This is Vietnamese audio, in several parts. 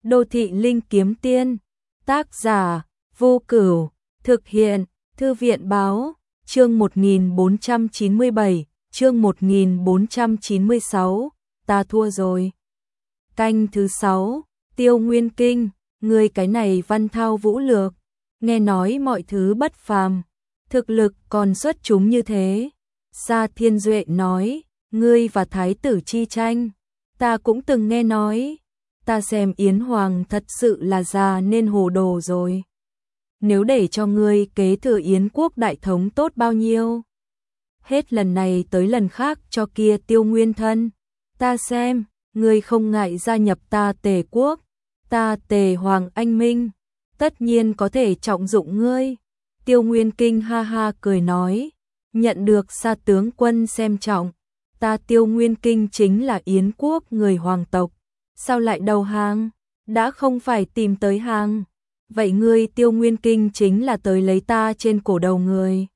Đô thị linh kiếm tiên, tác giả, Vô Cửu, thực hiện, Thư viện báo, chương 1497, chương 1496, ta thua rồi. Canh thứ 6, Tiêu Nguyên Kinh, ngươi cái này văn thao vũ lược, nghe nói mọi thứ bất phàm, thực lực còn xuất chúng như thế. Sa Thiên Duệ nói, ngươi và thái tử chi tranh, ta cũng từng nghe nói, ta xem Yến Hoàng thật sự là già nên hồ đồ rồi. Nếu để cho ngươi kế thừa Yến quốc đại thống tốt bao nhiêu. Hết lần này tới lần khác cho kia Tiêu Nguyên thân, ta xem, ngươi không ngại gia nhập ta Tề quốc, ta Tề Hoàng anh minh, tất nhiên có thể trọng dụng ngươi. Tiêu Nguyên Kinh ha ha cười nói, nhận được Sa tướng quân xem trọng, ta Tiêu Nguyên Kinh chính là Yến quốc người hoàng tộc, sao lại đầu hàng, đã không phải tìm tới hàng, vậy ngươi Tiêu Nguyên Kinh chính là tới lấy ta trên cổ đầu người.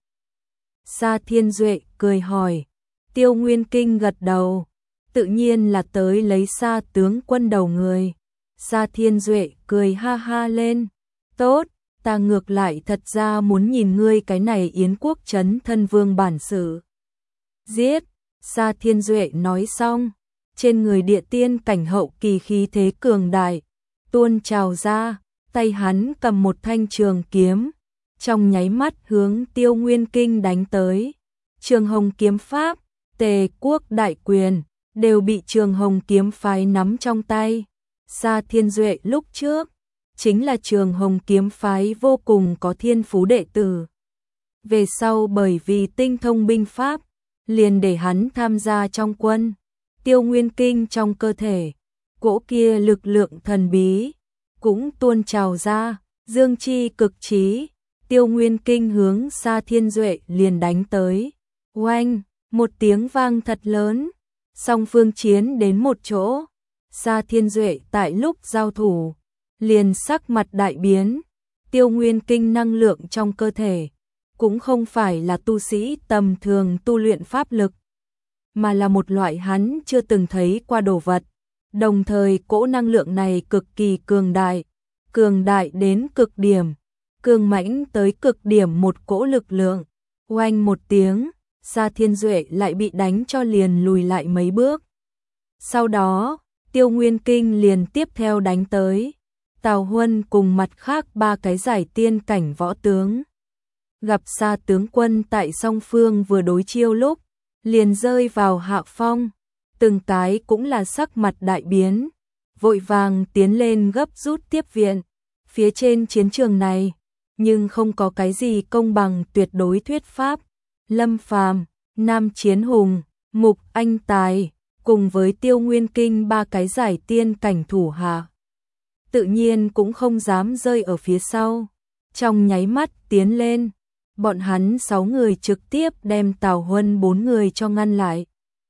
Sa Thiên Duệ cười hỏi, Tiêu Nguyên Kinh gật đầu, tự nhiên là tới lấy Sa tướng quân đầu người. Sa Thiên Duệ cười ha ha lên, tốt, ta ngược lại thật ra muốn nhìn ngươi cái này Yến quốc trấn thân vương bản sự. Giết, Sa Thiên Duệ nói xong, trên người địa tiên cảnh hậu kỳ khí thế cường đại, tuôn trào ra, tay hắn cầm một thanh trường kiếm, trong nháy mắt hướng Tiêu Nguyên Kinh đánh tới. Trường Hồng kiếm pháp, Tề quốc đại quyền, đều bị Trường Hồng kiếm phái nắm trong tay. Sa Thiên Duệ lúc trước, chính là Trường Hồng kiếm phái vô cùng có thiên phú đệ tử. Về sau bởi vì tinh thông binh pháp, liền để hắn tham gia trong quân. Tiêu Nguyên Kinh trong cơ thể, cỗ kia lực lượng thần bí, cũng tuôn trào ra, dương chi cực trí. Tiêu Nguyên Kinh hướng Sa Thiên Duệ liền đánh tới. Oanh, một tiếng vang thật lớn, song phương chiến đến một chỗ. Sa Thiên Duệ tại lúc giao thủ, liền sắc mặt đại biến. Tiêu Nguyên Kinh năng lượng trong cơ thể, cũng không phải là tu sĩ tầm thường tu luyện pháp lực, mà là một loại hắn chưa từng thấy qua đồ vật. Đồng thời cỗ năng lượng này cực kỳ cường đại đến cực điểm, cường mãnh tới cực điểm một cỗ lực lượng. Oanh một tiếng, Sa Thiên Duệ lại bị đánh cho liền lùi lại mấy bước. Sau đó, Tiêu Nguyên Kinh liền tiếp theo đánh tới. Tào Huân cùng mặt khác ba cái giải tiên cảnh võ tướng, gặp Sa tướng quân tại song phương vừa đối chiêu lúc, liền rơi vào hạ phong, từng cái cũng là sắc mặt đại biến, vội vàng tiến lên gấp rút tiếp viện. Phía trên chiến trường này, nhưng không có cái gì công bằng tuyệt đối thuyết pháp. Lâm Phàm, Nam Chiến Hùng, Mục Anh Tài, cùng với Tiêu Nguyên Kinh ba cái giải tiên cảnh thủ hạ, tự nhiên cũng không dám rơi ở phía sau. Trong nháy mắt tiến lên, bọn hắn 6 người trực tiếp đem Tào Huân 4 người cho ngăn lại.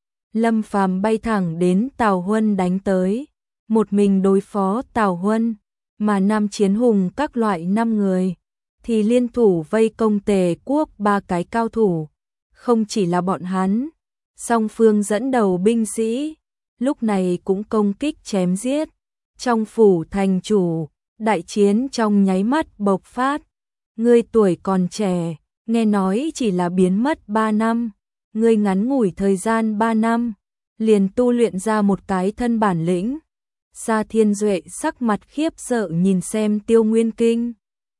Lâm Phàm bay thẳng đến Tào Huân đánh tới, một mình đối phó Tào Huân, mà Nam Chiến Hùng các loại 5 người thì liên thủ vây công Tề quốc ba cái cao thủ. Không chỉ là bọn hắn, song phương dẫn đầu binh sĩ lúc này cũng công kích chém giết. Trong phủ thành chủ, đại chiến trong nháy mắt bộc phát. Ngươi tuổi còn trẻ, nghe nói chỉ là biến mất 3 năm, ngươi ngắn ngủi thời gian 3 năm, liền tu luyện ra một cái thân bản lĩnh. Sa Thiên Duệ sắc mặt khiếp sợ nhìn xem Tiêu Nguyên Kinh.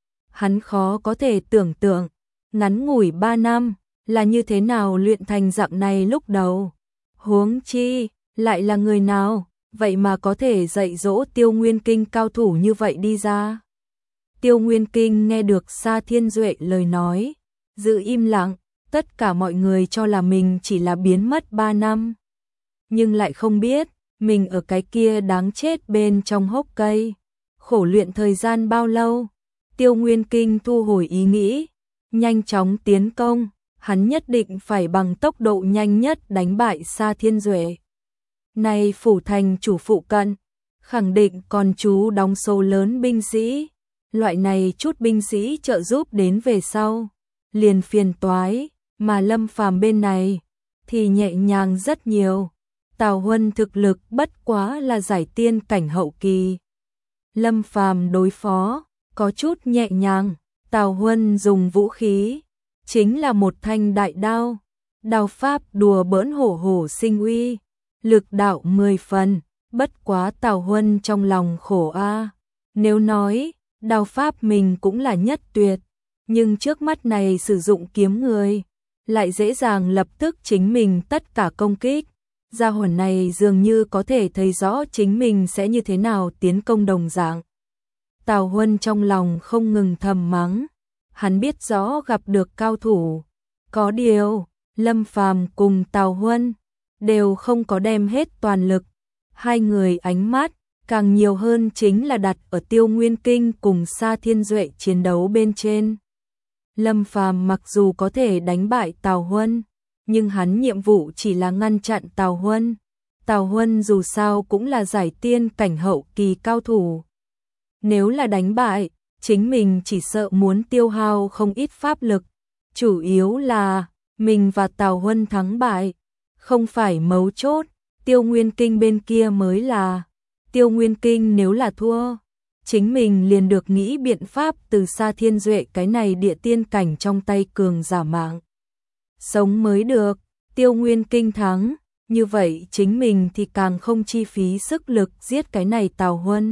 Hắn khó có thể tưởng tượng, ngắn ngủi 3 năm, là như thế nào luyện thành dạng này lúc đầu. Huống chi, lại là người nào, vậy mà có thể dạy dỗ Tiêu Nguyên Kinh cao thủ như vậy đi ra. Tiêu Nguyên Kinh nghe được Sa Thiên Duệ lời nói, giữ im lặng, tất cả mọi người cho là mình chỉ là biến mất 3 năm. Nhưng lại không biết, mình ở cái kia đáng chết bên trong hốc cây, khổ luyện thời gian bao lâu. Tiêu Nguyên Kinh thu hồi ý nghĩ, nhanh chóng tiến công, hắn nhất định phải bằng tốc độ nhanh nhất đánh bại Sa Thiên Duệ. Này phủ thành chủ phụ cận, khẳng định còn chú đóng số lớn binh sĩ, loại này chút binh sĩ trợ giúp đến về sau, liền phiền toái, mà Lâm Phàm bên này thì nhẹ nhàng rất nhiều. Tào Huân thực lực bất quá là giải tiên cảnh hậu kỳ, Lâm Phàm đối phó, có chút nhẹ nhàng, Tào Huân dùng vũ khí, chính là một thanh đại đao, đao pháp đùa bỡn hổ hổ sinh uy, lực đạo 10 phần, bất quá Tào Huân trong lòng khổ a, nếu nói, đao pháp mình cũng là nhất tuyệt, nhưng trước mắt này sử dụng kiếm người, lại dễ dàng lập tức chính mình tất cả công kích. Gia hỏa này dường như có thể thấy rõ chính mình sẽ như thế nào tiến công đồng dạng. Tào Huân trong lòng không ngừng thầm mắng, hắn biết rõ gặp được cao thủ. Có điều, Lâm Phàm cùng Tào Huân đều không có đem hết toàn lực. Hai người ánh mắt càng nhiều hơn chính là đặt ở Tiêu Nguyên Kinh cùng Sa Thiên Duệ chiến đấu bên trên. Lâm Phàm mặc dù có thể đánh bại Tào Huân, nhưng hắn nhiệm vụ chỉ là ngăn chặn Tào Huân. Tào Huân dù sao cũng là giải tiên cảnh hậu kỳ cao thủ. Nếu là đánh bại, chính mình chỉ sợ muốn tiêu hao không ít pháp lực. Chủ yếu là, mình và Tào Huân thắng bại, không phải mấu chốt, Tiêu Nguyên Kinh bên kia mới là. Tiêu Nguyên Kinh nếu là thua, chính mình liền được nghĩ biện pháp từ Sa Thiên Duệ cái này địa tiên cảnh trong tay cường giả mạng. Sống mới được, Tiêu Nguyên Kinh thắng, như vậy chính mình thì càng không chi phí sức lực giết cái này Tào Huân.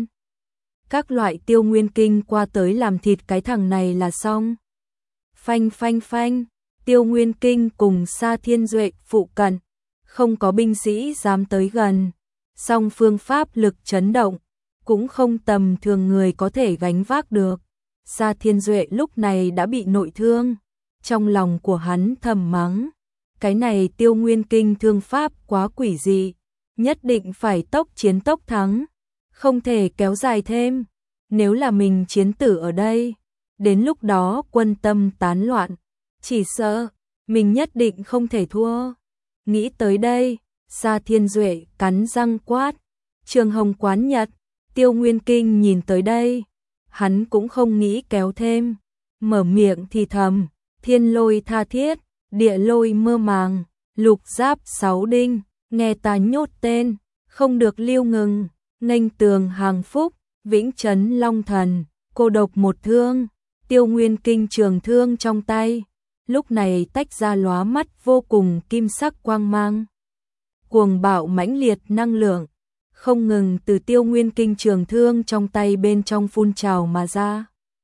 Các loại Tiêu Nguyên Kinh qua tới làm thịt cái thằng này là xong. Phanh phanh phanh, Tiêu Nguyên Kinh cùng Sa Thiên Duệ phụ cận, không có binh sĩ dám tới gần, song phương pháp lực chấn động, cũng không tầm thường người có thể gánh vác được. Sa Thiên Duệ lúc này đã bị nội thương, trong lòng của hắn thầm mắng, cái này Tiêu Nguyên Kinh thương pháp quá quỷ dị, nhất định phải tốc chiến tốc thắng, không thể kéo dài thêm, nếu là mình chiến tử ở đây, đến lúc đó quân tâm tán loạn, chỉ sợ mình nhất định không thể thua. Nghĩ tới đây, Sa Thiên Duệ cắn răng quát, Trường Hồng Quán Nhật. Tiêu Nguyên Kinh nhìn tới đây, hắn cũng không nghĩ kéo thêm, mở miệng thì thầm, thiên lôi tha thiết, địa lôi mơ màng, lục giáp 6 đinh, nghe ta nhốt tên, không được lưu ngừng, nghênh tường hàng phúc, vĩnh trấn long thần, cô độc một thương. Tiêu Nguyên Kinh trường thương trong tay, lúc này tách ra lóa mắt vô cùng kim sắc quang mang, cuồng bạo mãnh liệt năng lượng, không ngừng từ Tiêu Nguyên Kinh trường thương trong tay bên trong phun trào mà ra.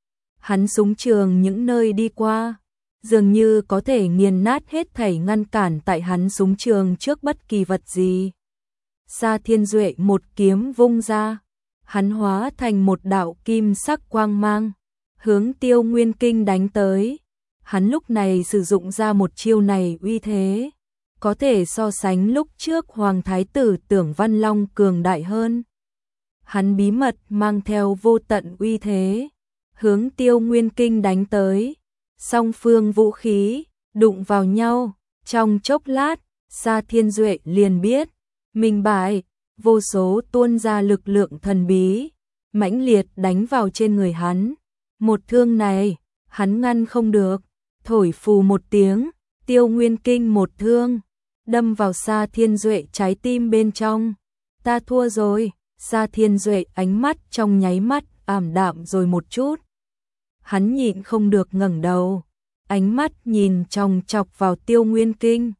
Hắn súng trường những nơi đi qua, dường như có thể nghiền nát hết thảy ngăn cản tại hắn súng trường trước bất kỳ vật gì. Sa Thiên Duệ một kiếm vung ra, hắn hóa thành một đạo kim sắc quang mang, hướng Tiêu Nguyên Kinh đánh tới. Hắn lúc này sử dụng ra một chiêu này uy thế, có thể so sánh lúc trước Hoàng Thái tử Tưởng Văn Long cường đại hơn. Hắn bí mật mang theo vô tận uy thế, hướng Tiêu Nguyên Kinh đánh tới. Song phương vũ khí đụng vào nhau, trong chốc lát, Sa Thiên Duệ liền biết, mình bại, vô số tuôn ra lực lượng thần bí, mãnh liệt đánh vào trên người hắn. Một thương này, hắn ngăn không được, thổi phù một tiếng, Tiêu Nguyên Kinh một thương, đâm vào Sa Thiên Duệ trái tim bên trong. Ta thua rồi. Sa Thiên Duệ ánh mắt trong nháy mắt ảm đạm rồi một chút. Hắn nhịn không được ngẩng đầu, ánh mắt nhìn chòng chọc vào Tiêu Nguyên Kinh.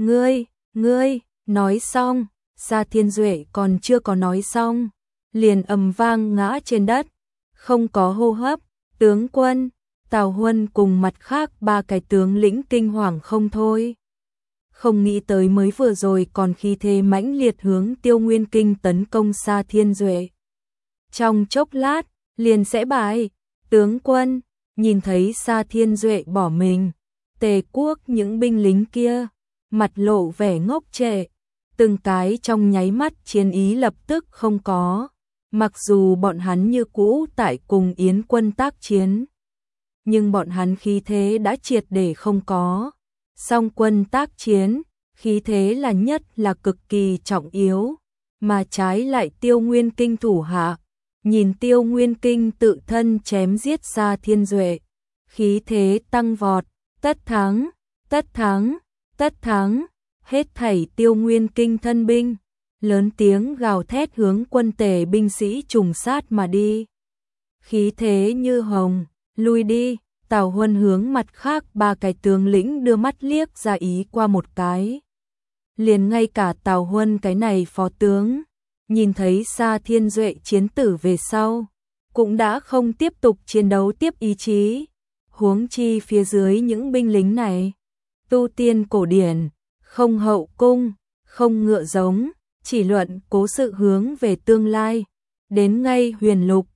Ngươi, nói xong, Sa Thiên Duệ còn chưa có nói xong, liền ầm vang ngã trên đất, không có hô hấp. Tướng quân, Tào Huân cùng mặt khác ba cái tướng lĩnh kinh hoàng không thôi. Không nghĩ tới mới vừa rồi còn khí thế mãnh liệt hướng Tiêu Nguyên Kinh tấn công Sa Thiên Duệ. Trong chốc lát, liền sẽ bại. Tướng quân, nhìn thấy Sa Thiên Duệ bỏ mình, Tề Quốc những binh lính kia, mặt lộ vẻ ngốc trệ, từng cái trong nháy mắt chiến ý lập tức không có. Mặc dù bọn hắn như cũ tại cùng Yến quân tác chiến, nhưng bọn hắn khí thế đã triệt để không có. Song quân tác chiến, khí thế là nhất là cực kỳ trọng yếu, mà trái lại Tiêu Nguyên Kinh thủ hạ, nhìn Tiêu Nguyên Kinh tự thân chém giết Sa Thiên Duệ, khí thế tăng vọt, tất thắng, tất thắng, tất thắng, hết thảy Tiêu Nguyên Kinh thân binh, lớn tiếng gào thét hướng quân Tề binh sĩ trùng sát mà đi. Khí thế như hồng, lui đi. Tào Huân hướng mặt khác ba cái tướng lĩnh đưa mắt liếc ra ý qua một cái. Liền ngay cả Tào Huân cái này phó tướng, nhìn thấy Sa Thiên Duệ chiến tử về sau, cũng đã không tiếp tục chiến đấu tiếp ý chí. Huống chi phía dưới những binh lính này, tu tiên cổ điển, không hậu cung, không ngựa giống, chỉ luận cố sự hướng về tương lai, đến ngay huyền lục,